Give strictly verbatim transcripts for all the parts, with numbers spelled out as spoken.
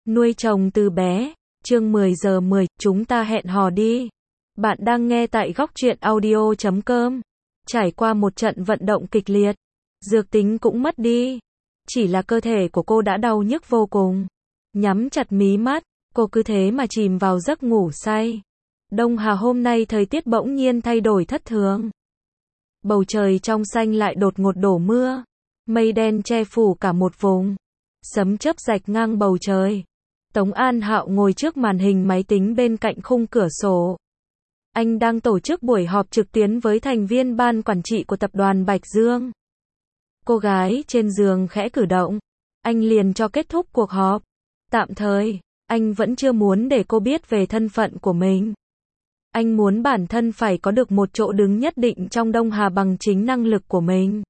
Nuôi chồng từ bé. Chương mười giờ mười, chúng ta hẹn hò đi. Bạn đang nghe tại góc truyện audio chấm com. Trải qua một trận vận động kịch liệt, dược tính cũng mất đi. Chỉ là cơ thể của cô đã đau nhức vô cùng. Nhắm chặt mí mắt, cô cứ thế mà chìm vào giấc ngủ say. Đông Hà hôm nay thời tiết bỗng nhiên thay đổi thất thường. Bầu trời trong xanh lại đột ngột đổ mưa. Mây đen che phủ cả một vùng. Sấm chớp rạch ngang bầu trời. Tống An Hạo ngồi trước màn hình máy tính bên cạnh khung cửa sổ. Anh đang tổ chức buổi họp trực tuyến với thành viên ban quản trị của tập đoàn Bạch Dương. Cô gái trên giường khẽ cử động. Anh liền cho kết thúc cuộc họp. Tạm thời, anh vẫn chưa muốn để cô biết về thân phận của mình. Anh muốn bản thân phải có được một chỗ đứng nhất định trong Đông Hà bằng chính năng lực của mình.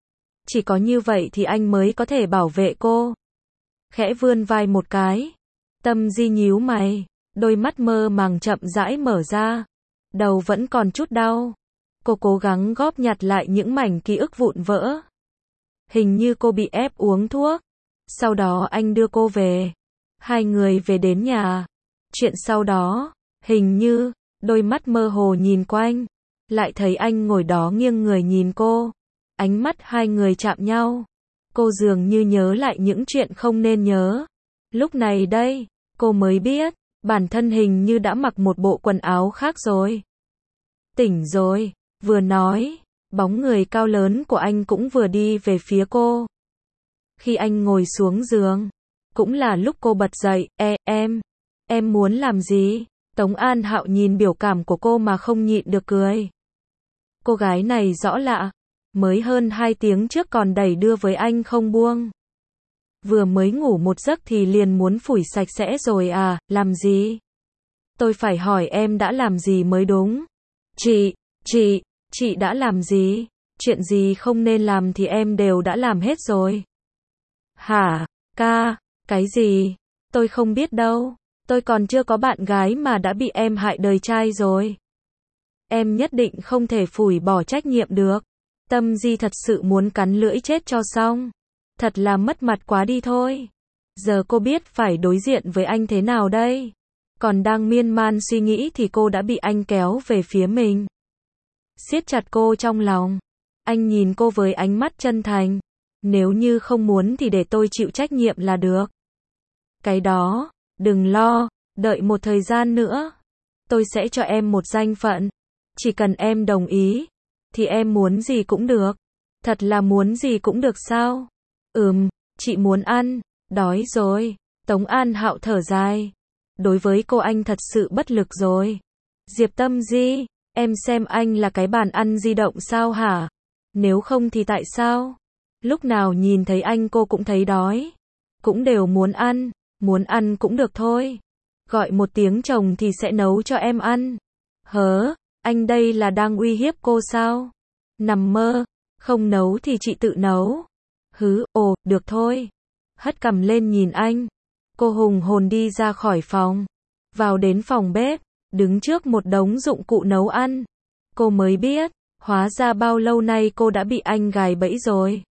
Chỉ có như vậy thì anh mới có thể bảo vệ cô. Khẽ vươn vai một cái. Tâm Di nhíu mày, đôi mắt mơ màng chậm rãi mở ra. Đầu vẫn còn chút đau. Cô cố gắng góp nhặt lại những mảnh ký ức vụn vỡ. Hình như cô bị ép uống thuốc. Sau đó anh đưa cô về. Hai người về đến nhà. Chuyện sau đó, hình như, đôi mắt mơ hồ nhìn quanh. Lại thấy anh ngồi đó nghiêng người nhìn cô. Ánh mắt hai người chạm nhau. Cô dường như nhớ lại những chuyện không nên nhớ. Lúc này đây, cô mới biết, bản thân hình như đã mặc một bộ quần áo khác rồi. Tỉnh rồi, vừa nói, bóng người cao lớn của anh cũng vừa đi về phía cô. Khi anh ngồi xuống giường, cũng là lúc cô bật dậy, e, em, em muốn làm gì? Tống An Hạo nhìn biểu cảm của cô mà không nhịn được cười. Cô gái này rõ lạ, mới hơn hai tiếng trước còn đẩy đưa với anh không buông. Vừa mới ngủ một giấc thì liền muốn phủi sạch sẽ rồi à, làm gì? Tôi phải hỏi em đã làm gì mới đúng. Chị, chị, chị đã làm gì? Chuyện gì không nên làm thì em đều đã làm hết rồi. Hả, ca, cái gì? Tôi không biết đâu. Tôi còn chưa có bạn gái mà đã bị em hại đời trai rồi. Em nhất định không thể phủi bỏ trách nhiệm được. Tâm Di thật sự muốn cắn lưỡi chết cho xong. Thật là mất mặt quá đi thôi. Giờ cô biết phải đối diện với anh thế nào đây? Còn đang miên man suy nghĩ thì cô đã bị anh kéo về phía mình. Siết chặt cô trong lòng. Anh nhìn cô với ánh mắt chân thành. Nếu như không muốn thì để tôi chịu trách nhiệm là được. Cái đó, đừng lo, đợi một thời gian nữa. Tôi sẽ cho em một danh phận. Chỉ cần em đồng ý, thì em muốn gì cũng được. Thật là muốn gì cũng được sao? Ừm, chị muốn ăn, đói rồi. Tống An Hạo thở dài. Đối với cô anh thật sự bất lực rồi. Diệp Tâm Di, em xem anh là cái bàn ăn di động sao hả? Nếu không thì tại sao? Lúc nào nhìn thấy anh cô cũng thấy đói. Cũng đều muốn ăn, muốn ăn cũng được thôi. Gọi một tiếng chồng thì sẽ nấu cho em ăn. Hớ, anh đây là đang uy hiếp cô sao? Nằm mơ, không nấu thì chị tự nấu. Hứ, ồ, được thôi. Hất cằm lên nhìn anh. Cô hùng hồn đi ra khỏi phòng. Vào đến phòng bếp, đứng trước một đống dụng cụ nấu ăn. Cô mới biết, hóa ra bao lâu nay cô đã bị anh gài bẫy rồi.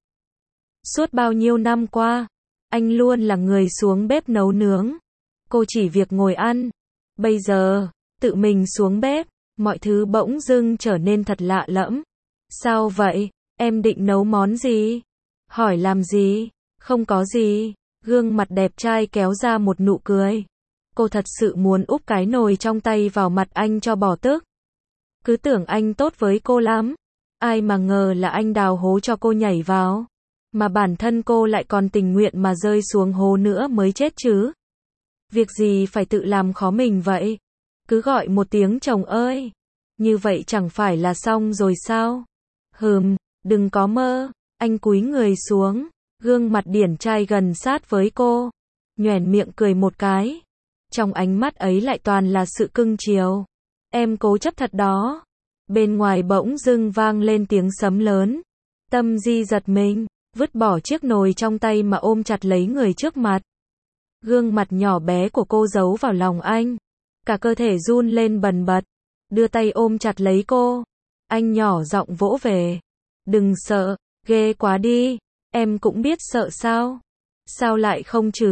Suốt bao nhiêu năm qua, anh luôn là người xuống bếp nấu nướng. Cô chỉ việc ngồi ăn. Bây giờ, tự mình xuống bếp, mọi thứ bỗng dưng trở nên thật lạ lẫm. Sao vậy? Em định nấu món gì? Hỏi làm gì? Không có gì. Gương mặt đẹp trai kéo ra một nụ cười. Cô thật sự muốn úp cái nồi trong tay vào mặt anh cho bỏ tức. Cứ tưởng anh tốt với cô lắm. Ai mà ngờ là anh đào hố cho cô nhảy vào. Mà bản thân cô lại còn tình nguyện mà rơi xuống hố nữa mới chết chứ. Việc gì phải tự làm khó mình vậy? Cứ gọi một tiếng chồng ơi. Như vậy chẳng phải là xong rồi sao? Hừm, đừng có mơ. Anh cúi người xuống. Gương mặt điển trai gần sát với cô. Nhoẻn miệng cười một cái. Trong ánh mắt ấy lại toàn là sự cưng chiều. Em cố chấp thật đó. Bên ngoài bỗng dưng vang lên tiếng sấm lớn. Tâm Di giật mình, vứt bỏ chiếc nồi trong tay mà ôm chặt lấy người trước mặt. Gương mặt nhỏ bé của cô giấu vào lòng anh. Cả cơ thể run lên bần bật. Đưa tay ôm chặt lấy cô. Anh nhỏ giọng vỗ về. Đừng sợ, ghê quá đi. Em cũng biết sợ sao? Sao lại không chứ?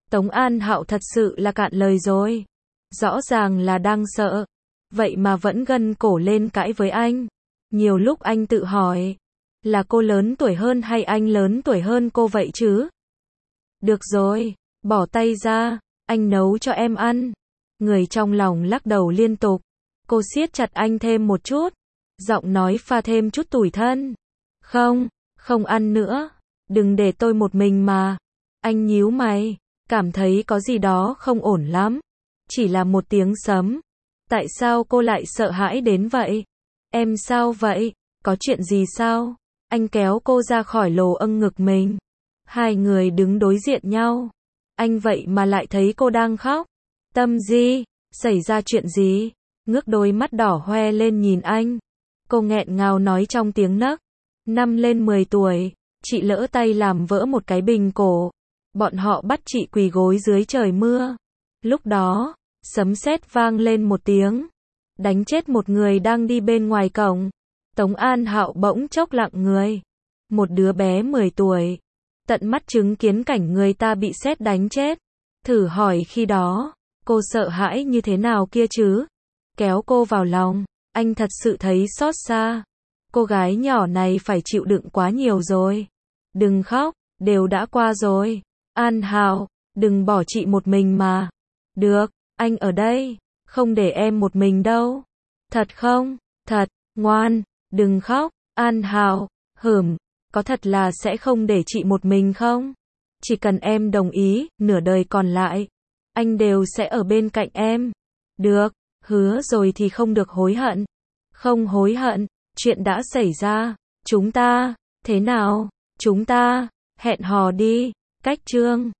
Tống An Hạo thật sự là cạn lời rồi. Rõ ràng là đang sợ. Vậy mà vẫn gân cổ lên cãi với anh. Nhiều lúc anh tự hỏi. Là cô lớn tuổi hơn hay anh lớn tuổi hơn cô vậy chứ? Được rồi. Bỏ tay ra. Anh nấu cho em ăn. Người trong lòng lắc đầu liên tục. Cô siết chặt anh thêm một chút. Giọng nói pha thêm chút tủi thân. Không, không ăn nữa. Đừng để tôi một mình mà. Anh nhíu mày. Cảm thấy có gì đó không ổn lắm. Chỉ là một tiếng sấm. Tại sao cô lại sợ hãi đến vậy? Em sao vậy? Có chuyện gì sao? Anh kéo cô ra khỏi lồ âng ngực mình. Hai người đứng đối diện nhau. Anh vậy mà lại thấy cô đang khóc. Tâm Di, xảy ra chuyện gì? Ngước đôi mắt đỏ hoe lên nhìn anh. Cô nghẹn ngào nói trong tiếng nấc. Năm lên mười tuổi, chị lỡ tay làm vỡ một cái bình cổ. Bọn họ bắt chị quỳ gối dưới trời mưa. Lúc đó, sấm sét vang lên một tiếng. Đánh chết một người đang đi bên ngoài cổng. Tống An Hạo bỗng chốc lặng người. Một đứa bé mười tuổi. Tận mắt chứng kiến cảnh người ta bị sét đánh chết. Thử hỏi khi đó, cô sợ hãi như thế nào kia chứ? Kéo cô vào lòng, anh thật sự thấy xót xa. Cô gái nhỏ này phải chịu đựng quá nhiều rồi. Đừng khóc, đều đã qua rồi. An Hạo, đừng bỏ chị một mình mà. Được, anh ở đây, không để em một mình đâu. Thật không? Thật, ngoan, đừng khóc. An Hạo, hửm, có thật là sẽ không để chị một mình không? Chỉ cần em đồng ý, nửa đời còn lại, anh đều sẽ ở bên cạnh em. Được, hứa rồi thì không được hối hận. Không hối hận, chuyện đã xảy ra. Chúng ta, thế nào? Chúng ta, hẹn hò đi. Cách chương